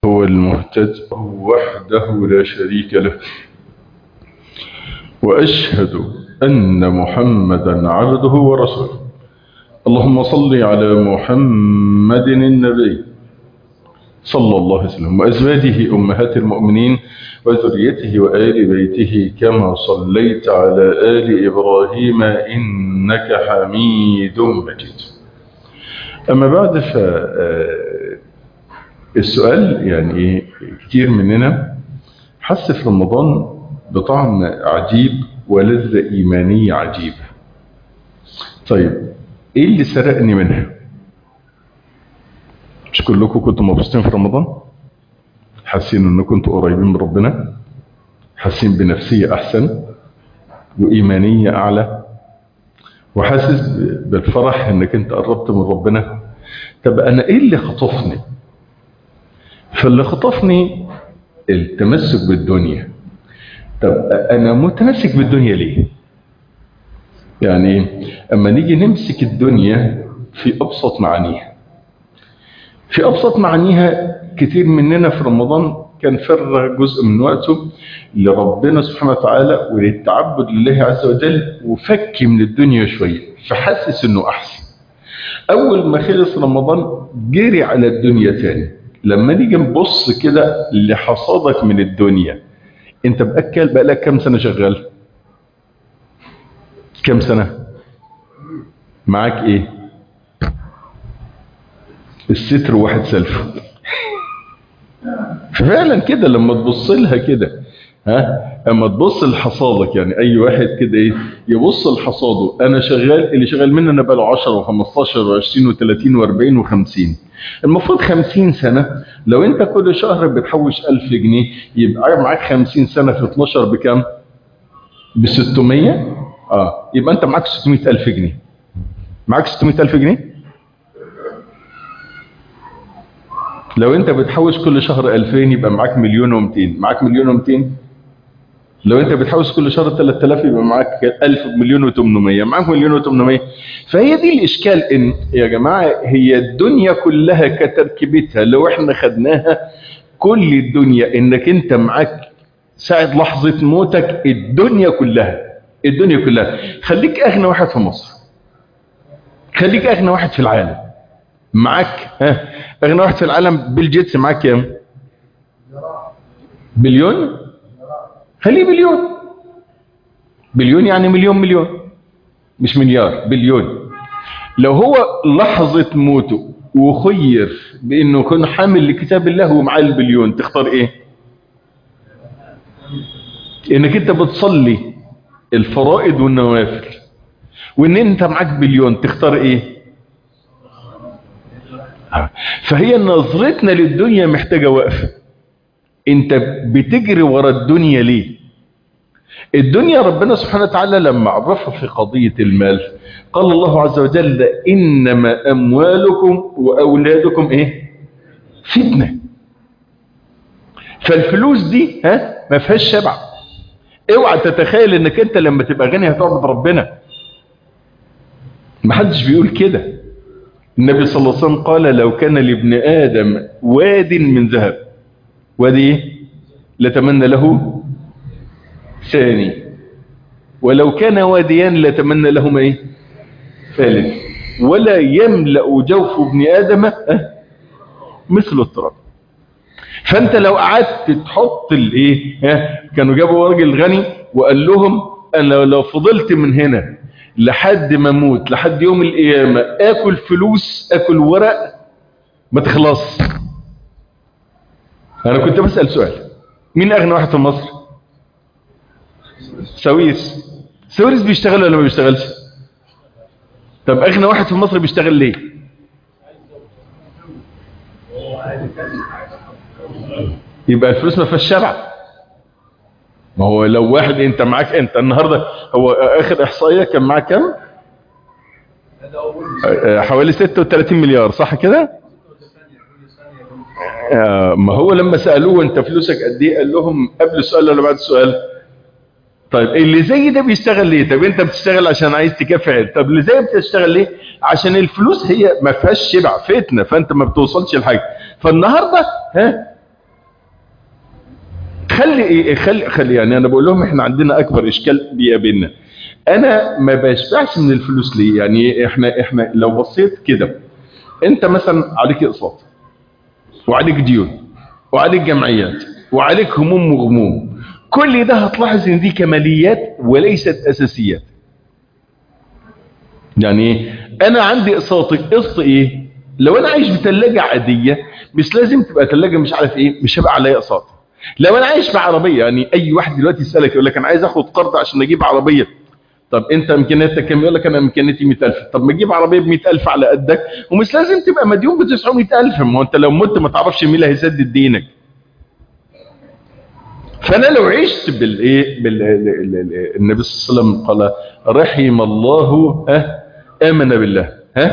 هو المهتد وحده لا شريك له، وأشهد أن محمدا عبده ورسوله. اللهم صل على محمد النبي صلى الله عليه وسلم وأزواجه أمهات المؤمنين وذريته وآل بيته كما صليت على آل إبراهيم إنك حميد مجيد. أما بعد، السؤال يعني كتير مننا حس في رمضان بطعم عجيب ولذة إيمانية عجيبة. طيب إيه اللي سرقني منها؟ مش كلكم كنتوا مبسوطين في رمضان؟ حاسين انكم كنتوا قريبين من ربنا؟ حاسين بنفسية احسن وايمانية اعلى وحاسس بالفرح انك انت قربت من ربنا؟ طب انا ايه اللي خطفني؟ فاللي خطفني التمسك بالدنيا. طب انا متمسك بالدنيا ليه؟ يعني اما نيجي نمسك الدنيا في ابسط معانيها، في أبسط معانيها كتير مننا في رمضان كان فرغ جزء من وقته لربنا سبحانه وتعالى وللتعبد لله عز وجل وفك من الدنيا شوية فحسس انه احسن. اول ما خلص رمضان جري على الدنيا تاني. لما نيجي نبص كده لحصادك من الدنيا، انت بأكل بقالك كم سنة شغال؟ كم سنة؟ معاك ايه؟ الستر واحد سلفه. ففعلا كده لما تبص لها كده، اما تبص لحصادك، يعني اي واحد كده ايه يبص لحصاده، انا شغال، اللي شغال مني انا بقى له 10 و15 و20 و30 و40 و50. المفروض 50 سنة لو انت كل شهر بتحوش 1000 جنيه يبقى معاك 50 سنة في 12 بكام؟ ب 600. يبقى انت معاك 600,000 جنيه. معاك 600,000 جنيه. لو انت بتحوش كل شهر 2000 يبقى معاك 1,200,000. معاك 1,200,000. لو انت بتحوش كل شهر 3000 يبقى معاك 1,800,000. معاك 1,800,000. فهي دي الاشكال، ان يا جماعة هي الدنيا كلها كتركيبتها لو احنا خدناها، كل الدنيا انك انت معاك ساعة لحظة موتك الدنيا كلها. الدنيا كلها. خليك اغنى واحد في مصر، خليك اغنى واحد في العالم، معاك اغنى واحد في العالم بيل جيتس معاك كام؟ بليون. خليه بليون. بليون يعني مليون، مش مليار، بليون. لو هو لحظة موته وخير بانه يكون حامل لكتاب الله ومعاه البليون، تختار ايه؟ انك انت بتصلي الفرائض والنوافل وان انت معاك بليون، تختار ايه؟ فهي نظرتنا للدنيا محتاجة وقفة. انت بتجري ورا الدنيا ليه؟ الدنيا ربنا سبحانه وتعالى لما عرفها في قضية المال قال الله عز وجل إنما أموالكم وأولادكم إيه؟ فتنة. فالفلوس دي ما فيهاش شبع. اوعى تتخيل انك انت لما تبقى غني هتعبد ربنا. ما حدش بيقول كده. النبي صلى الله عليه وسلم قال لو كان لابن آدم واد من ذهب، وادي ايه؟ لتمنى له ثاني، ولو كان واديان لتمنى لهما ايه؟ ثالث، ولا يملأ جوف ابن آدم مثل التراب. فانت لو قعدت تحط الايه، كانوا جابوا راجل غني وقال لهم انا لو فضلت من هنا لحد ما اموت لحد يوم القيامه اكل فلوس، اكل ورق ما تخلص. انا كنت بسأل سؤال، مين اغنى واحد في مصر؟ سويس. سويس بيشتغل ولا ما بيشتغلش؟ طب اغنى واحد في مصر بيشتغل ليه؟ يبقى الفلوس ما فيهاش شبع. ما هو لو واحد انت معاك، انت النهارده هو اخر احصائيه كان معاك كام؟ حوالي 36 مليار، صح كده؟ ما هو لما سالوه انت فلوسك قد ايه قال لهم قبل السؤال ولا بعد السؤال؟ طيب اللي زي ده بيشتغل ليه؟ طب انت بتشتغل عشان عايز تكافئ، طب اللي زي بتشتغل ليه؟ عشان الفلوس هي ما فيهاش شبع، فتنه، فانت ما بتوصلش لحاجه. فالنهارده خلي يعني انا بقول لهم احنا عندنا اكبر اشكال بيقابلنا. انا ما بشبعش من الفلوس ليه؟ يعني احنا لو بصيت كده، انت مثلا عليك اقساط وعليك ديون وعليك جمعيات وعليك هموم وغموم، كل ده هتلاحظ ان دي كماليات وليست اساسيات. يعني ايه؟ انا عندي قسط ايه؟ لو انا عايش بثلاجه عاديه مش لازم تبقى ثلاجه مش عارف ايه، مش هبقى عليا اقساط. لو انا عايش بعربيه، يعني اي واحد دلوقتي يسالك يقول لك انا عايز اخد قرض عشان اجيب عربيه، طب انت امكانياتك كام؟ يقول لك انا امكانياتي 100000. طب ما تجيب عربيه ب 100000 على قدك، ومش لازم تبقى مديون ب 900000. ما هو انت لو مت ما تعرفش مين اللي هيسدد دينك. فانا لو عشت النبي صلى الله عليه وسلم قال رحم الله امن بالله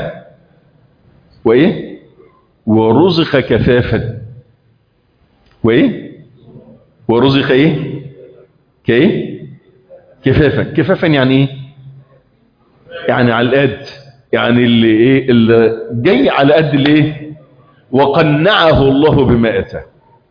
وايه ورزق كفافا، وايه ورزق ايه كايه كفافا يعني ايه؟ يعني على القد، يعني اللي جاي على قد الايه، وقنعه الله بما اتاه.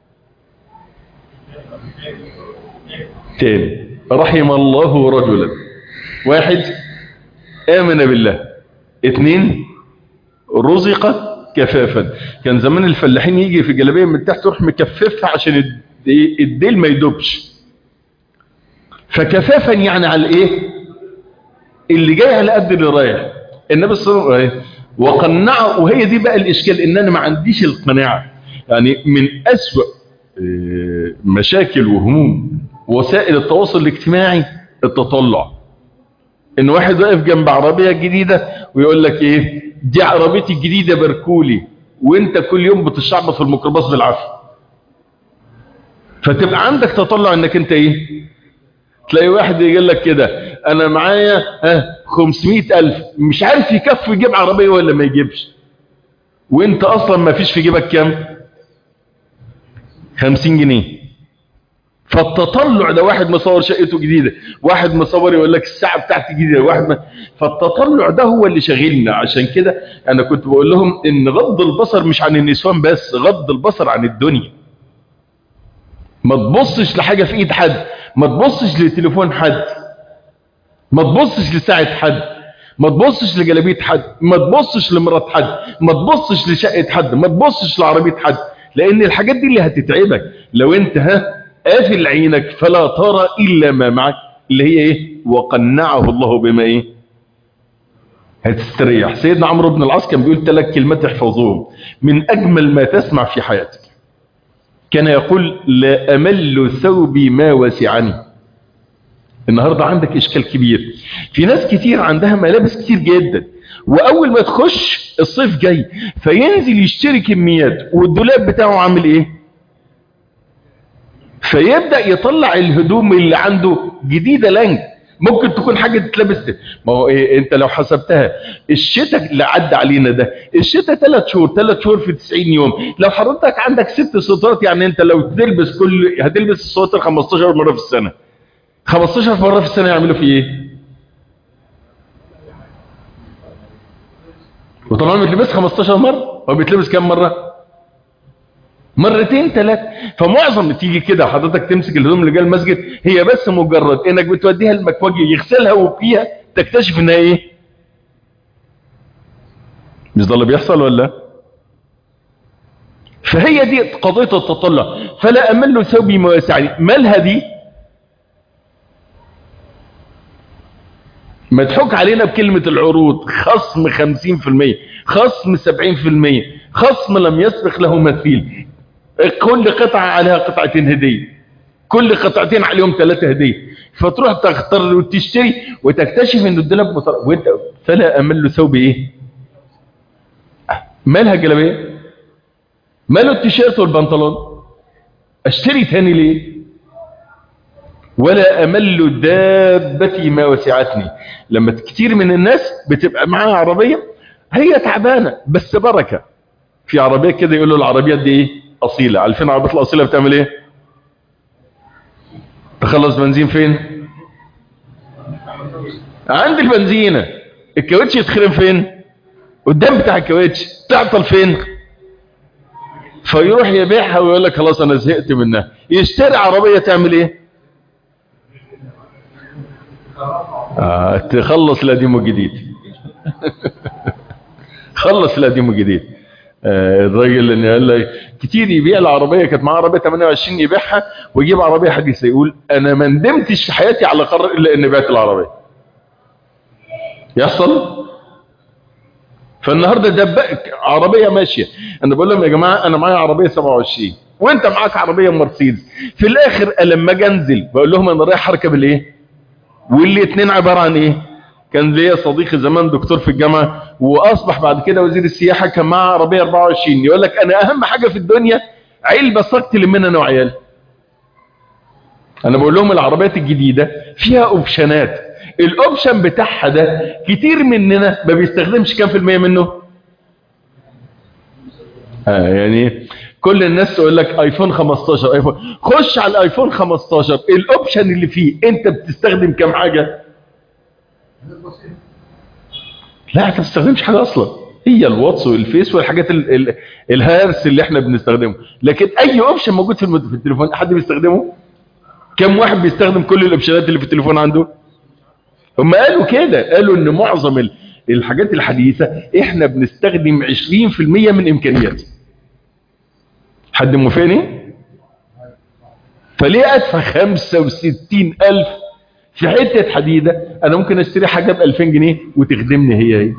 تاني، رحم الله رجلا، واحد آمن بالله، اثنين رزق كفافا. كان زمان الفلاحين يجي في جلابيه من تحت يروح مكففها عشان الديل ما يدوبش. فكفافا يعني على الايه؟ اللي جاي على قد اللي رايح. النبي صلى الله عليه وسلم وقنعه. وهي دي بقى الاشكال، ان انا ما عنديش القناعه. يعني من اسوأ مشاكل وهموم وسائل التواصل الاجتماعي التطلع. ان واحد واقف جنب عربيه جديده ويقول لك ايه، دي عربيتي الجديده باركولي، وانت كل يوم بتشعبط في الميكروباص بالعافيه. فتبقى عندك تطلع انك انت ايه، تلاقي واحد يقول لك كده انا معايا 500,000، مش عارف يكفي يجيب عربيه ولا ما يجيبش، وانت اصلا ما فيش في جيبك كام؟ 50 جنيه. فالتطلع ده، واحد مصور شقته جديدة، واحد مصور يقول لك الساعة بتاعتي جديدة، فالتطلع ده هو اللي شاغلنا. عشان كده أنا كنت بقول لهم إن غض البصر مش عن النسوان بس، غض البصر عن الدنيا. ما تبصش لحاجة في إيد حد، ما تبصش لتليفون حد، ما تبصش لساعة حد، ما تبصش لجلابية حد، ما تبصش لمرات حد، ما تبصش لشقة حد، ما تبصش لعربية حد. لأن الحاجات دي اللي هتتعبك لو أنت قافل عينك فلا ترى إلا ما معك، اللي هي إيه؟ وقنعه الله بما إيه؟ هتستريح. سيدنا عمرو بن العاص كان بيقول 3 كلمات احفظوهم من أجمل ما تسمع في حياتك. كان يقول لا أمل ثوبي ما وسعني. النهاردة عندك إشكال كبير، في ناس كتير عندها ملابس كتير جدا، وأول ما تخش الصيف جاي فينزل يشتري كميات، والدولاب بتاعه عامل إيه؟ فيبدأ يطلع الهدوم اللي عنده جديدة لنج، ممكن تكون حاجة تتلبس. ما هو إيه، انت لو حسبتها الشتاء اللي عدى علينا ده، الشتاء 3 شهور، 3 شهور في 90 يوم. لو حضرتك عندك 6 سطرات، يعني انت لو تلبس هتلبس السواتر 15 مرة في السنة. 15 مرة في السنة يعملوا في ايه؟ وطبعا ما بيتلبس 15 مرة، هو بيتلبس كام مرة؟ مرتين 3. فمعظم تيجي كده حضرتك تمسك الهدوم اللي جايه المسجد، هي بس مجرد انك بتوديها المكواجي يغسلها وفيها تكتشف انها ايه؟ مش ده اللي بيحصل ولا؟ فهي دي قضيه التطلع. فلا امل ثوبي ما وسعني. مالها دي؟ مضحوك علينا بكلمه العروض، خصم 50%، خصم 70%، خصم لم يسبق له مثيل. كل قطعة عليها 2 قطعة هدية، كل 2 قطعتين عليهم 3 هدية. فتروح تختار وتشتري وتكتشف ان الدولاب وانت فلا امل ثوب ايه؟ مالها الجلابيه؟ ماله التيشيرت والبنطلون؟ اشتري تاني ليه؟ ولا امل دابتي ما وسعتني. لما كتير من الناس بتبقى معاها عربية هي تعبانة بس بركة. في عربية كده يقولوا العربيات دي ايه؟ اصيلة. عارفين العربيات الاصيلة بتعمل ايه؟ تخلص بنزين فين؟ عند البنزينة. الكاوتش يتخرم فين؟ قدام بتاع الكاوتش. تعطل فين؟ فيروح يبيعها ويقول لك خلاص انا زهقت منها. يشتري عربية تعمل ايه؟ تخلص القديم والجديد. خلص القديم والجديد. الراجل اللي قال لي كتير يبيع العربية، كانت معاه عربية 28 يبيعها ويجيب عربية حديثة، يقول انا ما ندمتش في حياتي على قرار الا اني بعت العربية. يحصل. فالنهارده ده عربيه ماشيه. انا بقول لهم يا جماعه انا معايا عربيه 27 وانت معاك عربيه مرسيدس، في الاخر لما اجي انزل بقول لهم انا رايح اركب الايه؟ والاثنين عباره عن ايه؟ كان ليا صديقي زمان دكتور في الجامعه واصبح بعد كده وزير السياحه، كان معاه عربيه 24. يقول لك انا اهم حاجه في الدنيا علبه صكت لمنا انا وعيالي. انا بقول لهم العربيات الجديده فيها اوبشنات، الاوبشن بتاعها ده كتير مننا ما بيستخدمش كام في المية منه. يعني كل الناس تقول لك ايفون 15 ايفون، خش على الايفون 15 الاوبشن اللي فيه انت بتستخدم كام حاجة؟ لا انت ما بتستخدمش حاجة اصلا، هي الواتس والفيس والحاجات الهارس اللي احنا بنستخدمه. لكن اي اوبشن موجود في التليفون حد بيستخدمه؟ كم واحد بيستخدم كل الاوبشنات اللي في التليفون عنده؟ هم قالوا كده، قالوا ان معظم الحاجات الحديثة احنا بنستخدم 20% من امكانياتها. حد موافقني؟ فليه ادفع 65,000 في حتة حديدة انا ممكن اشتري حاجة ب2000 جنيه وتخدمني هي.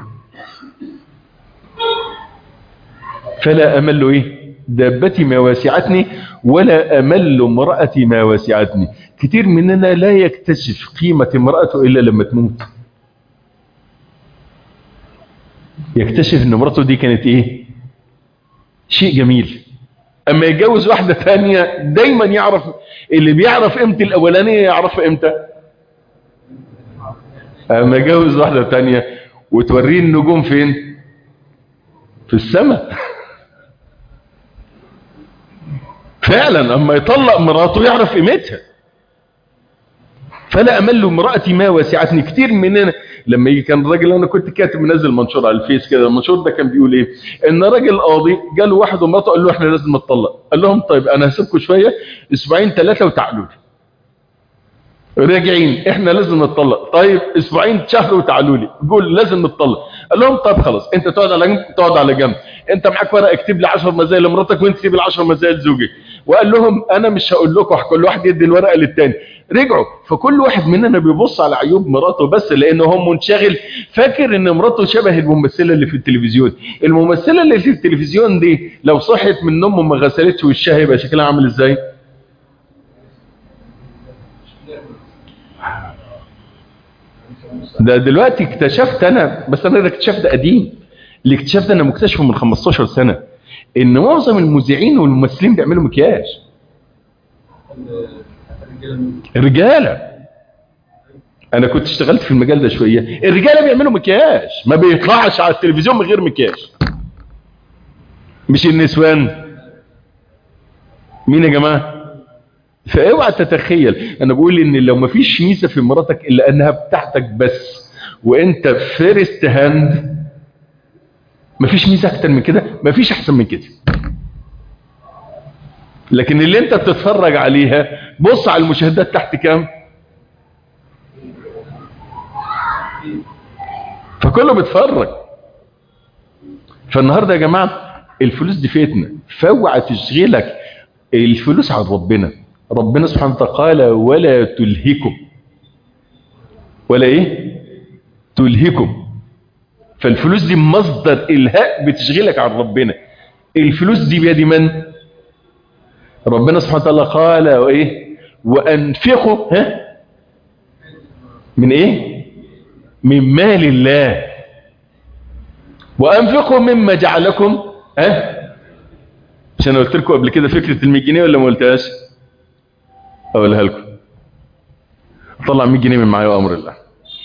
فلا امل ايه؟ دابتي ما واسعتني ولا امل امرأتي ما واسعتني. كتير مننا لا يكتشف قيمة امرأته الا لما تموت. يكتشف ان امرأته دي كانت ايه؟ شيء جميل. اما يتجوز واحدة تانية دايما يعرف، اللي بيعرف امتى الاولانية يعرف امتى. اما يتجوز واحدة تانية وتوريه النجوم فين؟ في السماء. فعلا اما يطلق مراته يعرف قيمتها. فلا امل امرأتي ما وسعتني. كتير مننا لما يجي، كان راجل، انا كنت كاتب منزل منشور على الفيس كده، المنشور ده كان بيقول ايه؟ ان راجل قاضي جاله واحد ومراته قال له احنا لازم نتطلق. قال لهم طيب انا هسيبكم شويه اسبوعين 3 وتعالوا لي. راجعين احنا لازم نتطلق، طيب اسبوعين شهر وتعالوا لي، قول لازم نتطلق. قال لهم طب خلاص انت تقعد على جنب، تقعد على جنب، انت معاك ورقه اكتب لي 10 مزايا لمراتك وانت تكتب لي 10 مزايا لزوجك. وقال لهم انا مش هقول لكم، كل واحد يدي الورقه للتاني. رجعوا، فكل واحد مننا بيبص على عيوب مراته بس لانه هو منشغل فاكر ان مراته شبه الممثله اللي في التلفزيون. الممثله اللي في التلفزيون دي لو صحت من النوم وما غسلتش وشها يبقى شكلها عامل ازاي؟ ده دلوقتي اكتشفت انا، بس انا الاكتشاف ده قديم، الاكتشاف ده انا مكتشفه من 15 سنة، ان معظم المذيعين والممثلين بيعملوا مكياج. الرجالة، انا كنت اشتغلت في المجال ده شوية، الرجالة بيعملوا مكياج، ما بيطلعش على التلفزيون من غير مكياج. مش النسوان. مين يا جماعة؟ فاوعى تتخيل. انا بقول ان لو ما فيش ميزه في مراتك الا انها بتاعتك بس وانت فيرست هاند، ما فيش ميزه اكتر من كده، ما فيش احسن من كده. لكن اللي انت بتتفرج عليها، بص على المشاهدات تحت كام، فكله بيتفرج. فالنهارده يا جماعه الفلوس دي فتنه، فاوعى تشغلك الفلوس عن ربنا. ربنا سبحانه وتعالى قال ولا تلهكم، ولا ايه؟ تلهكم. فالفلوس دي مصدر الهاء بتشغلك عن ربنا. الفلوس دي بيد من؟ ربنا سبحانه وتعالى قال وايه؟ وانفقوا من ايه؟ من مال الله، وانفقوا مما جعلكم مش انا قلت لكم قبل كده فكره ال100 جنيه ولا ما قلتهاش؟ اقولها لكم. طلع 100 جنيه من معايا وامر الله.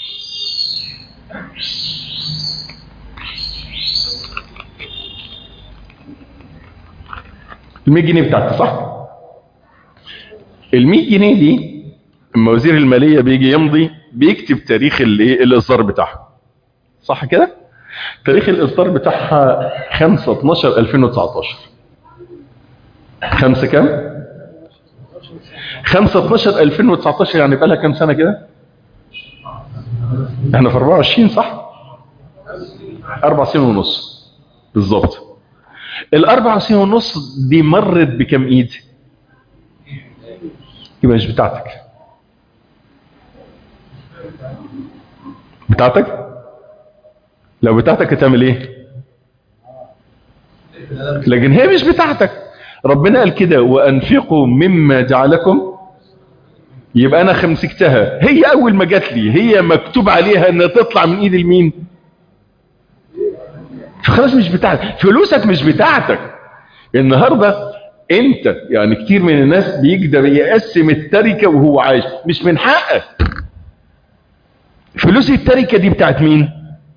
ال100 جنيه بتاعتي صح؟ ال100 جنيه دي اما وزير الماليه بيجي يمضي بيكتب تاريخ الاصدار بتاعها، صح كده؟ تاريخ الاصدار بتاعها 5/12/2019. 5 كام؟ 5/12/2019 يعني بقى لها كام سنة كده؟ احنا في 24 صح؟ 4 سنين ونص بالظبط. ال4 سنين ونص دي مرت بكم ايد؟ يبقى مش بتاعتك. بتاعتك؟ لو بتاعتك هتعمل ايه؟ لكن هي مش بتاعتك. ربنا قال كده وانفقوا مما جعلكم. يبقى انا مسكتها، هي اول ما جات لي هي مكتوب عليها انها تطلع من ايد المين؟ فخلاص مش بتاعتك. فلوسك مش بتاعتك. النهارده انت يعني كتير من الناس بيقدر يقسم التركه وهو عايش، مش من حقك. فلوس التركه دي بتاعت مين؟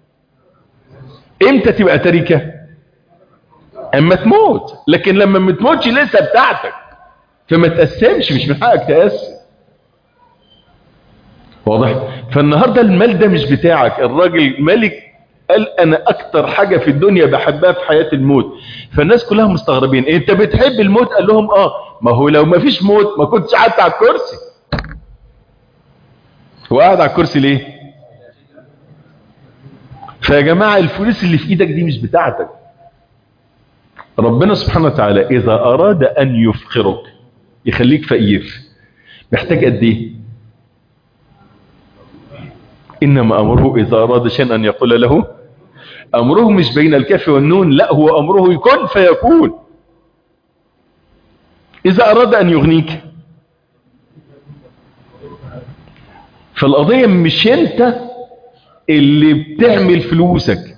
امتى تبقى تركه؟ اما تموت. لكن لما ما تموتش لسه بتاعتك، فما تقسمش، مش من حقك تقسم. واضح؟ فالنهارده المال ده مش بتاعك. الراجل ملك قال انا اكتر حاجه في الدنيا بحبها في حياه الموت. فالناس كلها مستغربين انت بتحب الموت؟ قال لهم ما هو لو ما فيش موت ما كنتش قعدت على الكرسي. هو قاعد على الكرسي ليه؟ فيا جماعه الفلوس اللي في ايدك دي مش بتاعتك. ربنا سبحانه وتعالى اذا اراد ان يفقرك يخليك فقير، محتاج قد ايه؟ انما امره اذا اراد شيئا ان يقول له. امره مش بين الكاف والنون، لا، هو امره يكون فيكون. اذا اراد ان يغنيك، فالقضيه مش انت اللي بتعمل فلوسك.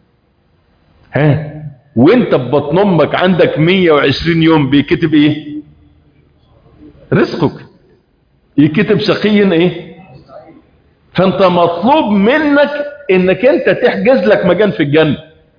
وانت ببطن امك عندك 120 يوم بيكتب ايه؟ رزقك. يكتب شقي ايه؟ فانت مطلوب منك انك انت تحجز لك مكان في الجنة.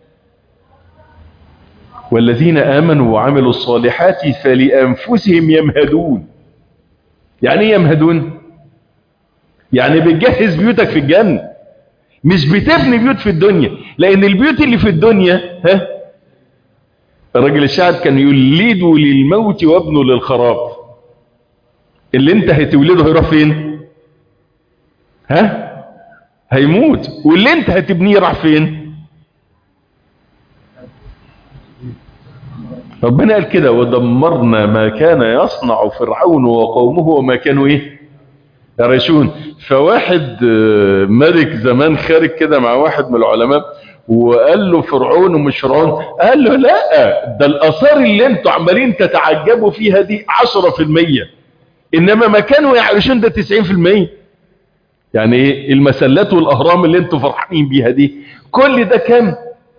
والذين امنوا وعملوا الصالحات فلانفسهم يمهدون. يعني ايه يمهدون؟ يعني بتجهز بيوتك في الجنة، مش بتبني بيوت في الدنيا. لان البيوت اللي في الدنيا الراجل الشاعر كان يولدوا للموت وابنوا للخراب. اللي انت هتولده هيروح فين؟ هيموت. واللي انت هتبنيه راح فين؟ ربنا قال كده ودمرنا ما كان يصنع فرعون وقومه وما كانوا ايه؟ يرشون. فواحد ملك زمان خارج كده مع واحد من العلماء وقال له فرعون ومش فرعون. قال له لا، ده الاثار اللي انتوا عمالين تتعجبوا فيها دي 10%، انما ما كانوا يعرشون ده 90%. يعني ايه المسلات والاهرام اللي انتوا فرحانين بيها دي؟ كل ده كام؟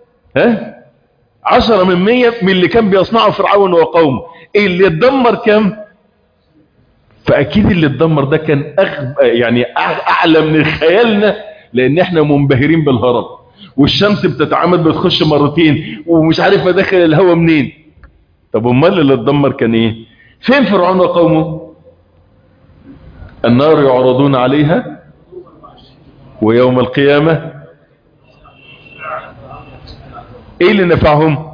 10% من اللي كان بيصنعه فرعون وقومه. اللي اتدمر كام؟ فاكيد اللي اتدمر ده كان يعني اعلى من خيالنا، لان احنا منبهرين بالهرم، والشمس بتتعامد بتخش مرتين ومش عارف مداخل الهواء منين. طب امال اللي اتدمر كان ايه؟ فين فرعون وقومه؟ النار يعرضون عليها ويوم القيامة ايه اللي نفعهم؟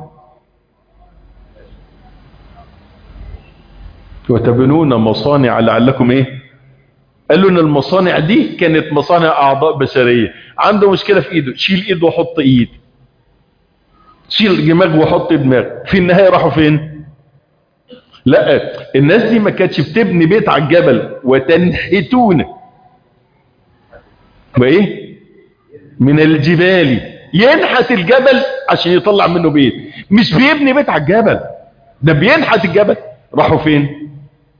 وتبنون مصانع لعلكم ايه؟ قالوا ان المصانع دي كانت مصانع اعضاء بشرية. عنده مشكلة في ايده، شيل ايد وحط ايد، شيل دماغ وحط دماغ. في النهاية راحوا فين؟ لا، الناس دي ما كانتش بتبني بيت على الجبل وتنحتون وايه من الجبال. ينحت الجبل عشان يطلع منه بيت، مش بيبني بيت على الجبل، ده بينحت الجبل. راحوا فين؟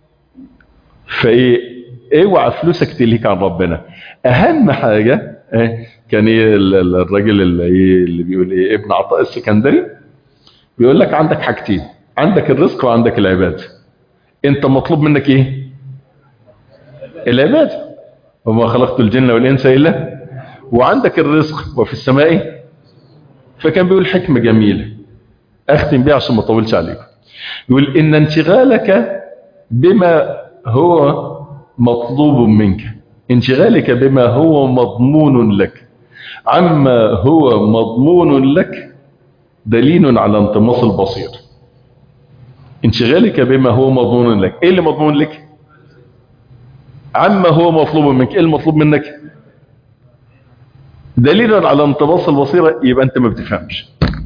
فايه؟ اوعى فلوسك تلهيك عن ربنا. اهم حاجه كان ايه الراجل اللي بيقول ايه، ابن عطاء السكندري، بيقول لك عندك حاجتين، عندك الرزق وعندك العباده. انت مطلوب منك ايه؟ العباده. وما خلقت الجن والانس الا. وعندك الرزق وفي السماء. فكان بيقول حكمه جميله اختم بيها عشان ما اطولش عليكم. يقول ان انشغالك بما هو مطلوب منك، انشغالك بما هو مضمون لك عما هو مضمون لك دليل على انطماس البصير. انشغالك بما هو مضمون لك. ايه اللي مضمون لك؟ عما هو مطلوب منك. ايه المطلوب منك؟ دليلا على انطباس البصيرة. يبقى انت ما بتفهمش.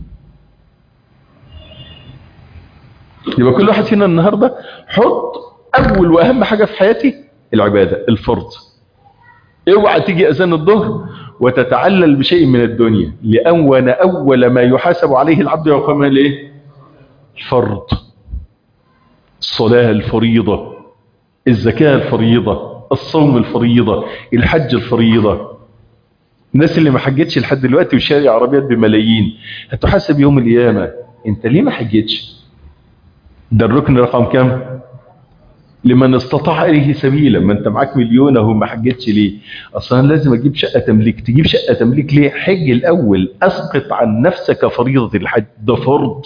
يبقى كل واحد فينا النهاردة حط اول واهم حاجة في حياتي العبادة، الفرض. اوعى تيجي اذان الظهر وتتعلل بشيء من الدنيا، لأن اول ما يحاسب عليه العبد يوم الايه؟ الفرض. الصلاة الفريضة، الزكاة الفريضة، الصوم الفريضة، الحج الفريضة. الناس اللي ما حجتش لحد دلوقتي وشاري عربيات بملايين هتحاسب يوم القيامة. انت ليه ما حجتش؟ ده الركن رقم كم؟ لمن استطاع اليه سبيلا. ما انت معاك مليون اهو ما حجتش ليه؟ اصلا لازم اجيب شقة تمليك. تجيب شقة تمليك ليه؟ حج الاول، اسقط عن نفسك فريضة الحج، ده فرض.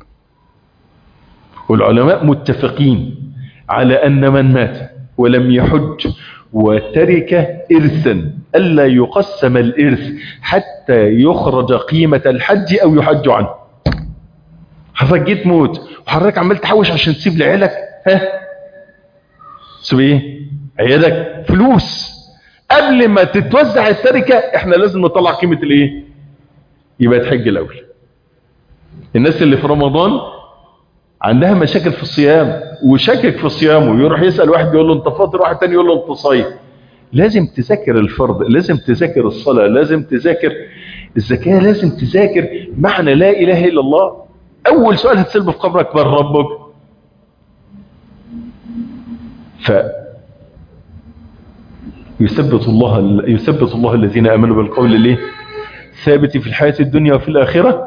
والعلماء متفقين على ان من مات ولم يحج وترك إرثا ألا يقسم الإرث حتى يخرج قيمة الحج أو يحج عنه. حضرتك جيت موت وحضرتك عمال تحوش عشان تسيب لعيالك، تسيب ايه؟ عيالك فلوس. قبل ما تتوزع التركة احنا لازم نطلع قيمة الايه؟ يبقى تحج الأول. الناس اللي في رمضان عندها مشاكل في الصيام وشكك في صيامه، يروح يسأل واحد يقول له انت فاطر، واحد تاني يقول له انت صايم. لازم تذاكر الفرض، لازم تذاكر الصلاة، لازم تذاكر الزكاة، لازم تذاكر معنى لا إله إلا الله. أول سؤال هتسأله في قبرك: من ربك؟ يثبت الله الذين آمنوا بالقول اللي ثابت في الحياة الدنيا وفي الآخرة،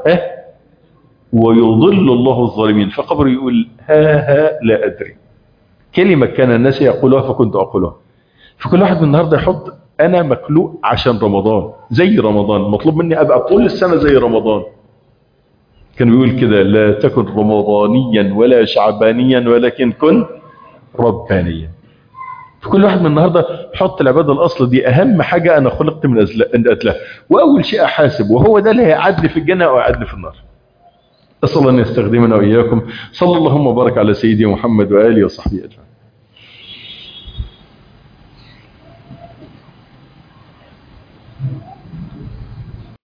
ويضل الله الظالمين. فقبر يقول ها لا أدري، كلمة كان الناس يقولها فكنت أقولها. فكل واحد من النهاردة يحط أنا مخلوق عشان رمضان، زي رمضان، مطلوب مني أبقى طول السنة زي رمضان. كان بيقول كده: لا تكن رمضانيا ولا شعبانيا ولكن كن ربانيا. فكل واحد من النهاردة حط العبادة الأصل دي أهم حاجة أنا خلقت من أجلها، وأول شيء أحاسب، وهو ده اللي هيعدي في الجنة أو يعدي في النار. أسأل أن يستخدمنا وإياكم. صلى اللهم وبارك على سيدي محمد وآله وصحبه أجمعين.